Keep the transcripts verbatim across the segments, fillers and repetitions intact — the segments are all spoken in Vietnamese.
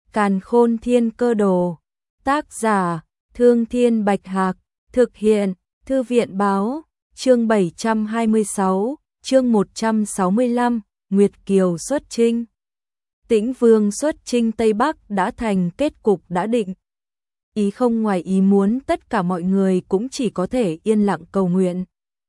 Càn Khôn Thiên Cơ Đồ. Tác giả: Thương Thiên Bạch Hạc. Thực hiện: Thư viện Báo. Chương bảy trăm hai mươi sáu, chương một trăm sáu mươi lăm, Nguyệt Kiều xuất chinh. Tĩnh Vương xuất chinh Tây Bắc đã thành kết cục đã định. Ý không ngoài ý muốn, tất cả mọi người cũng chỉ có thể yên lặng cầu nguyện.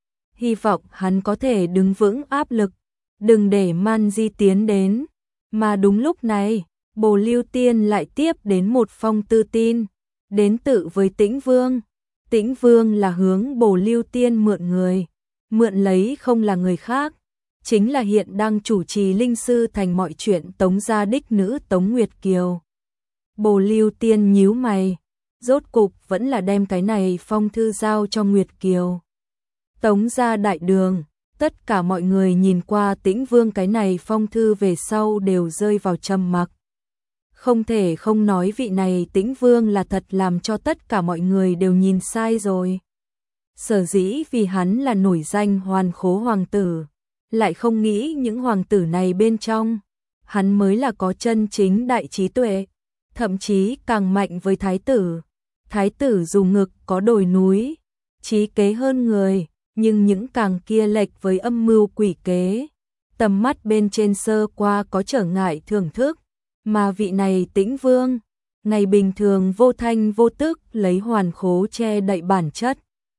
Hy vọng hắn có thể đứng vững áp lực, đừng để Man Di tiến đến. Mà đúng lúc này, Bồ Lưu Tiên lại tiếp đến một phong thư tin, đến tự với Tĩnh Vương. Tĩnh Vương là hướng Bồ Lưu Tiên mượn người, mượn lấy không là người khác, chính là hiện đang chủ trì linh sư thành mọi chuyện Tống gia đích nữ Tống Nguyệt Kiều. Bồ Lưu Tiên nhíu mày, rốt cục vẫn là đem cái này phong thư giao cho Nguyệt Kiều. Tống gia đại đường, tất cả mọi người nhìn qua Tĩnh Vương cái này phong thư về sau đều rơi vào trầm mặc. Không thể không nói vị này Tĩnh Vương là thật làm cho tất cả mọi người đều nhìn sai rồi. Sở dĩ vì hắn là nổi danh hoàn khố hoàng tử, lại không nghĩ những hoàng tử này bên trong, hắn mới là có chân chính đại trí tuệ, thậm chí càng mạnh với thái tử. Thái tử dù ngực có đồi núi, trí kế hơn người, nhưng những càng kia lệch với âm mưu quỷ kế, tầm mắt bên trên sơ qua có trở ngại thưởng thức. Mà vị này Tĩnh Vương, ngày bình thường vô thanh vô tức lấy hoàn khố che đậy bản chất,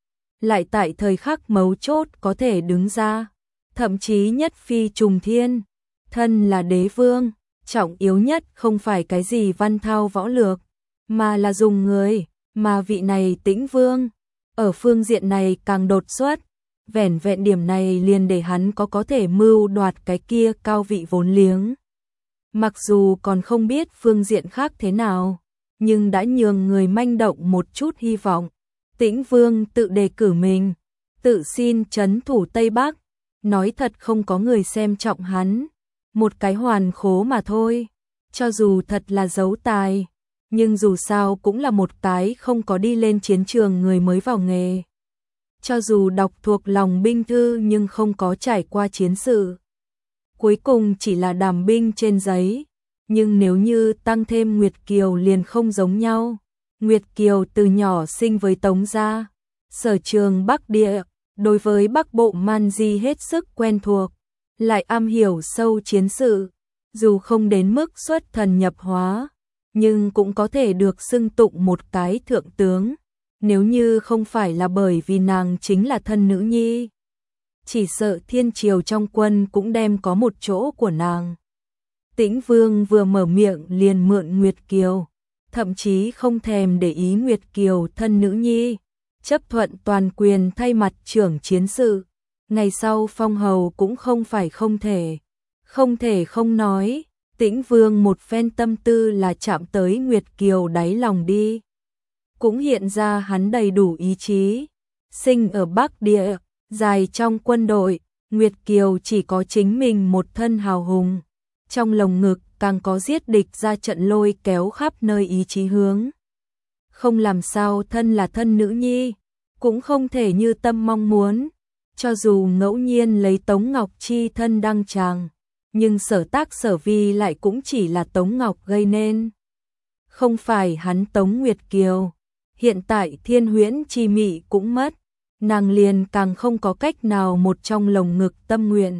lại tại thời khắc mấu chốt có thể đứng ra, thậm chí nhất phi trùng thiên. Thân là đế vương, trọng yếu nhất không phải cái gì văn thao võ lược, mà là dùng người. Mà vị này Tĩnh Vương, ở phương diện này càng đột xuất, vẻn vẹn điểm này liền để hắn có có thể mưu đoạt cái kia cao vị vốn liếng. Mặc dù còn không biết phương diện khác thế nào, nhưng đã nhường người manh động một chút hy vọng. Tĩnh Vương tự đề cử mình, tự xin trấn thủ Tây Bắc, nói thật không có người xem trọng hắn, một cái hoàn khố mà thôi, cho dù thật là giấu tài, nhưng dù sao cũng là một cái không có đi lên chiến trường người mới vào nghề. Cho dù đọc thuộc lòng binh thư nhưng không có trải qua chiến sự, cuối cùng chỉ là đàm binh trên giấy. Nhưng nếu như tăng thêm Nguyệt Kiều liền không giống nhau. Nguyệt Kiều từ nhỏ sinh với Tống gia, sở trường Bắc địa, đối với Bắc Bộ Man Di hết sức quen thuộc, lại am hiểu sâu chiến sự, dù không đến mức xuất thần nhập hóa, nhưng cũng có thể được xưng tụng một cái thượng tướng, nếu như không phải là bởi vì nàng chính là thân nữ nhi. Chỉ sợ thiên triều trong quân cũng đem có một chỗ của nàng. Tĩnh Vương vừa mở miệng liền mượn Nguyệt Kiều, thậm chí không thèm để ý Nguyệt Kiều thân nữ nhi, chấp thuận toàn quyền thay mặt trưởng chiến sự. Ngày sau phong hầu cũng không phải không thể. Không thể không nói, Tĩnh Vương một phen tâm tư là chạm tới Nguyệt Kiều đáy lòng đi. Cũng hiện ra hắn đầy đủ ý chí. Sinh ở Bắc địa, dài trong quân đội, Nguyệt Kiều chỉ có chính mình một thân hào hùng. Trong lồng ngực càng có giết địch ra trận lôi kéo khắp nơi ý chí hướng. Không làm sao thân là thân nữ nhi, cũng không thể như tâm mong muốn. Cho dù ngẫu nhiên lấy Tống Ngọc chi thân đăng tràng, nhưng sở tác sở vi lại cũng chỉ là Tống Ngọc gây nên. Không phải hắn Tống Nguyệt Kiều. Hiện tại Thiên Huyễn chi mị cũng mất, nàng liền càng không có cách nào một trong lồng ngực tâm nguyện.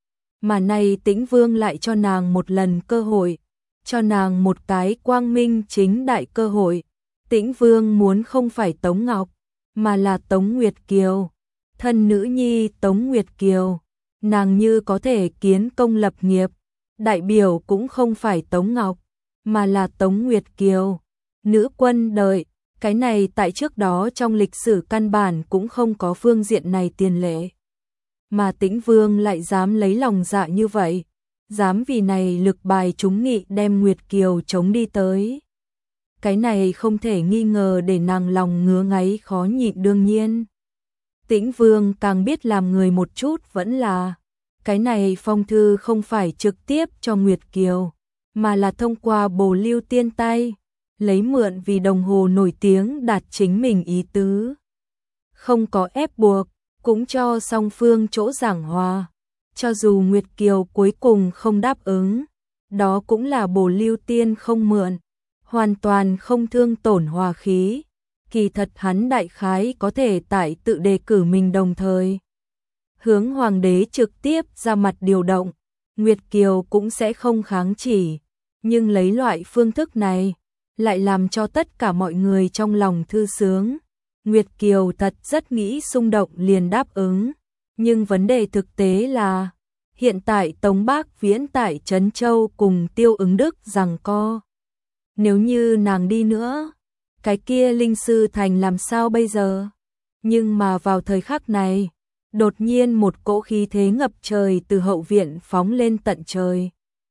Mà nay Tĩnh Vương lại cho nàng một lần cơ hội, cho nàng một cái quang minh chính đại cơ hội. Tĩnh Vương muốn không phải Tống Ngọc, mà là Tống Nguyệt Kiều, thân nữ nhi Tống Nguyệt Kiều. Nàng như có thể kiến công lập nghiệp, đại biểu cũng không phải Tống Ngọc, mà là Tống Nguyệt Kiều. Nữ quân đợi, cái này tại trước đó trong lịch sử căn bản cũng không có phương diện này tiền lệ. Mà Tĩnh Vương lại dám lấy lòng dạ như vậy, dám vì này lực bài trúng nghị đem Nguyệt Kiều chống đi tới. Cái này không thể nghi ngờ để nàng lòng ngứa ngáy khó nhịn đương nhiên. Tĩnh Vương càng biết làm người một chút vẫn là, cái này phong thư không phải trực tiếp cho Nguyệt Kiều, mà là thông qua Bồ Lưu Tiên tay, lấy mượn vì đồng hồ nổi tiếng đạt chính mình ý tứ. Không có ép buộc, cũng cho song phương chỗ giảng hòa. Cho dù Nguyệt Kiều cuối cùng không đáp ứng, đó cũng là Bồ Lưu Tiên không mượn, hoàn toàn không thương tổn hòa khí. Kỳ thật hắn đại khái có thể tại tự đề cử mình đồng thời hướng hoàng đế trực tiếp ra mặt điều động, Nguyệt Kiều cũng sẽ không kháng chỉ, nhưng lấy loại phương thức này lại làm cho tất cả mọi người trong lòng thư sướng. Nguyệt Kiều thật rất nghĩ xung động liền đáp ứng, nhưng vấn đề thực tế là hiện tại Tống Bác Viễn tại Trấn Châu cùng Tiêu Ứng Đức giằng co. Nếu như nàng đi nữa, cái kia Linh Sư Thành làm sao bây giờ? Nhưng mà vào thời khắc này, đột nhiên một cỗ khí thế ngập trời từ hậu viện phóng lên tận trời.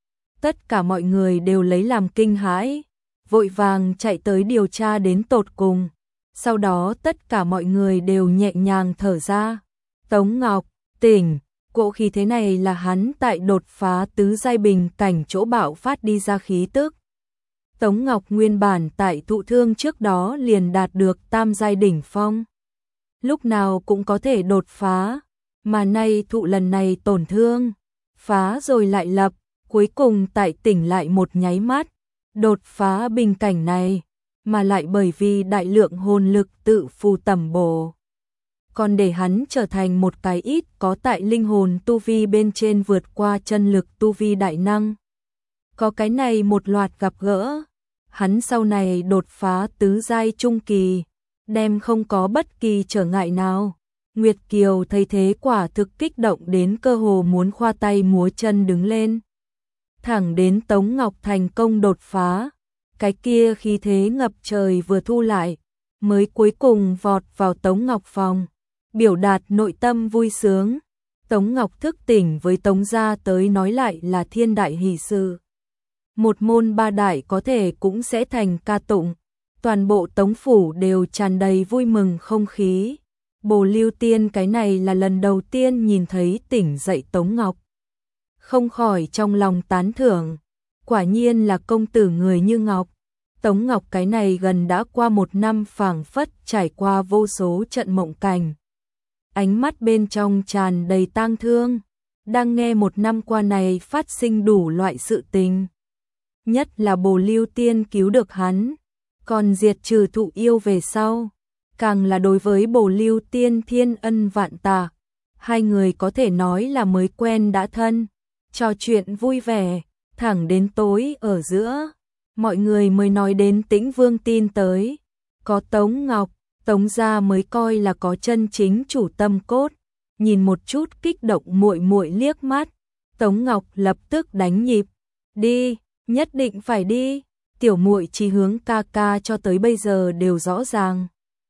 Tất cả mọi người đều lấy làm kinh hãi, vội vàng chạy tới điều tra đến tột cùng. Sau đó tất cả mọi người đều nhẹ nhàng thở ra. Tống Ngọc, tỉnh, cỗ khí thế này là hắn tại đột phá tứ giai bình cảnh chỗ bạo phát đi ra khí tức. Tống Ngọc nguyên bản tại thụ thương trước đó liền đạt được tam giai đỉnh phong. Lúc nào cũng có thể đột phá, mà nay thụ lần này tổn thương, phá rồi lại lập, cuối cùng tại tỉnh lại một nháy mắt, đột phá bình cảnh này, mà lại bởi vì đại lượng hồn lực tự phù tẩm bổ. Còn để hắn trở thành một cái ít có tại linh hồn tu vi bên trên vượt qua chân lực tu vi đại năng. Có cái này một loạt gặp gỡ, hắn sau này đột phá tứ giai trung kỳ, đem không có bất kỳ trở ngại nào. Nguyệt Kiều thấy thế quả thực kích động đến cơ hồ muốn khoa tay múa chân đứng lên. Thẳng đến Tống Ngọc thành công đột phá, cái kia khí thế ngập trời vừa thu lại, mới cuối cùng vọt vào Tống Ngọc phòng, biểu đạt nội tâm vui sướng. Tống Ngọc thức tỉnh với Tống gia tới nói lại là thiên đại hỷ sự. Một môn ba đại có thể cũng sẽ thành ca tụng, toàn bộ Tống phủ đều tràn đầy vui mừng không khí. Bồ Lưu Tiên cái này là lần đầu tiên nhìn thấy tỉnh dậy Tống Ngọc, không khỏi trong lòng tán thưởng, quả nhiên là công tử người như ngọc. Tống Ngọc cái này gần đã qua một năm phảng phất trải qua vô số trận mộng cảnh, ánh mắt bên trong tràn đầy tang thương, đang nghe một năm qua này phát sinh đủ loại sự tình. Nhất là Bồ Lưu Tiên cứu được hắn, còn diệt trừ thụ yêu về sau, càng là đối với Bồ Lưu Tiên thiên ân vạn tạ. Hai người có thể nói là mới quen đã thân, trò chuyện vui vẻ, thẳng đến tối ở giữa, mọi người mới nói đến Tĩnh Vương tin tới, có Tống Ngọc, Tống gia mới coi là có chân chính chủ tâm cốt. Nhìn một chút kích động muội muội liếc mắt, Tống Ngọc lập tức đánh nhịp, đi, nhất định phải đi, tiểu muội chí hướng ca ca cho tới bây giờ đều rõ ràng.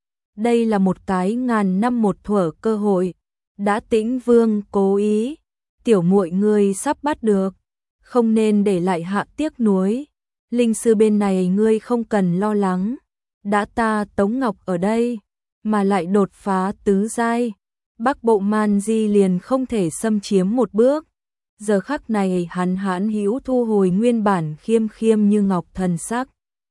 Đây là một cái ngàn năm một thuở cơ hội, đã Tĩnh Vương cố ý, tiểu muội ngươi sắp bắt được, không nên để lại hạ tiếc nuối. Linh sư bên này ngươi không cần lo lắng, đã ta Tống Ngọc ở đây, mà lại đột phá tứ giai, Bắc Bộ Man Di liền không thể xâm chiếm một bước. Giờ khắc này hắn hãn hữu thu hồi nguyên bản khiêm khiêm như ngọc thần sắc,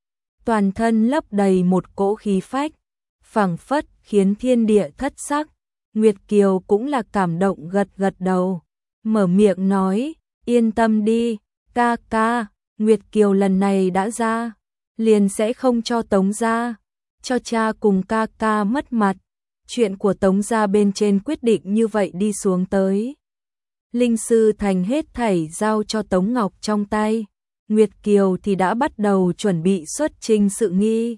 toàn thân lấp đầy một cỗ khí phách, phảng phất khiến thiên địa thất sắc. Nguyệt Kiều cũng là cảm động gật gật đầu, mở miệng nói, yên tâm đi, ca ca, Nguyệt Kiều lần này đã ra, liền sẽ không cho Tống gia, cho cha cùng ca ca mất mặt. Chuyện của Tống gia bên trên quyết định như vậy đi xuống tới. Linh sư thành hết thảy giao cho Tống Ngọc trong tay, Nguyệt Kiều thì đã bắt đầu chuẩn bị xuất trình sự nghi.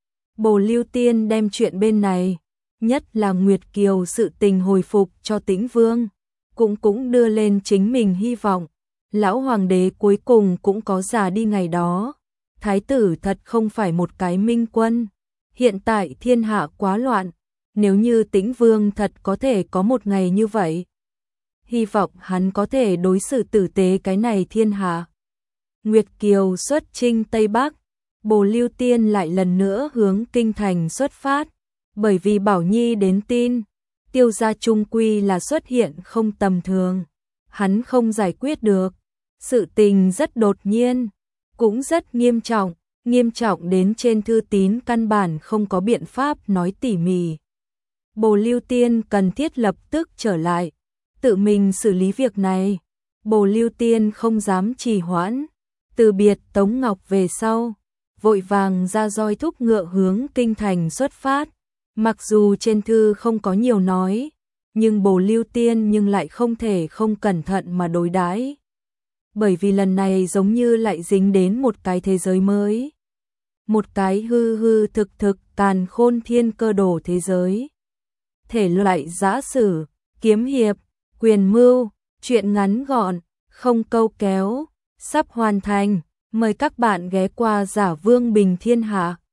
Bồ Lưu Tiên đem chuyện bên này, nhất là Nguyệt Kiều sự tình hồi phục cho Tĩnh Vương, cũng cũng đưa lên chính mình hy vọng. Lão hoàng đế cuối cùng cũng có già đi ngày đó. Thái tử thật không phải một cái minh quân. Hiện tại thiên hạ quá loạn, nếu như Tĩnh Vương thật có thể có một ngày như vậy, hy vọng hắn có thể đối xử tử tế cái này thiên hạ. Nguyệt Kiều xuất chinh Tây Bắc, Bồ Lưu Tiên lại lần nữa hướng kinh thành xuất phát, bởi vì Bảo Nhi đến tin, Tiêu gia trung quy là xuất hiện không tầm thường, hắn không giải quyết được. Sự tình rất đột nhiên, cũng rất nghiêm trọng, nghiêm trọng đến trên thư tín căn bản không có biện pháp nói tỉ mỉ. Bồ Lưu Tiên cần thiết lập tức trở lại, tự mình xử lý việc này. Bồ Lưu Tiên không dám trì hoãn, từ biệt Tống Ngọc về sau, vội vàng ra roi thúc ngựa hướng kinh thành xuất phát. Mặc dù trên thư không có nhiều nói, nhưng Bồ Lưu Tiên nhưng lại không thể không cẩn thận mà đối đãi. Bởi vì lần này giống như lại dính đến một cái thế giới mới. Một cái hư hư thực thực càn khôn thiên cơ đồ thế giới. Thể loại giã sử, kiếm hiệp, quyền mưu, truyện ngắn gọn, không câu kéo, sắp hoàn thành. Mời các bạn ghé qua Giả Vương Bình Thiên Hạ.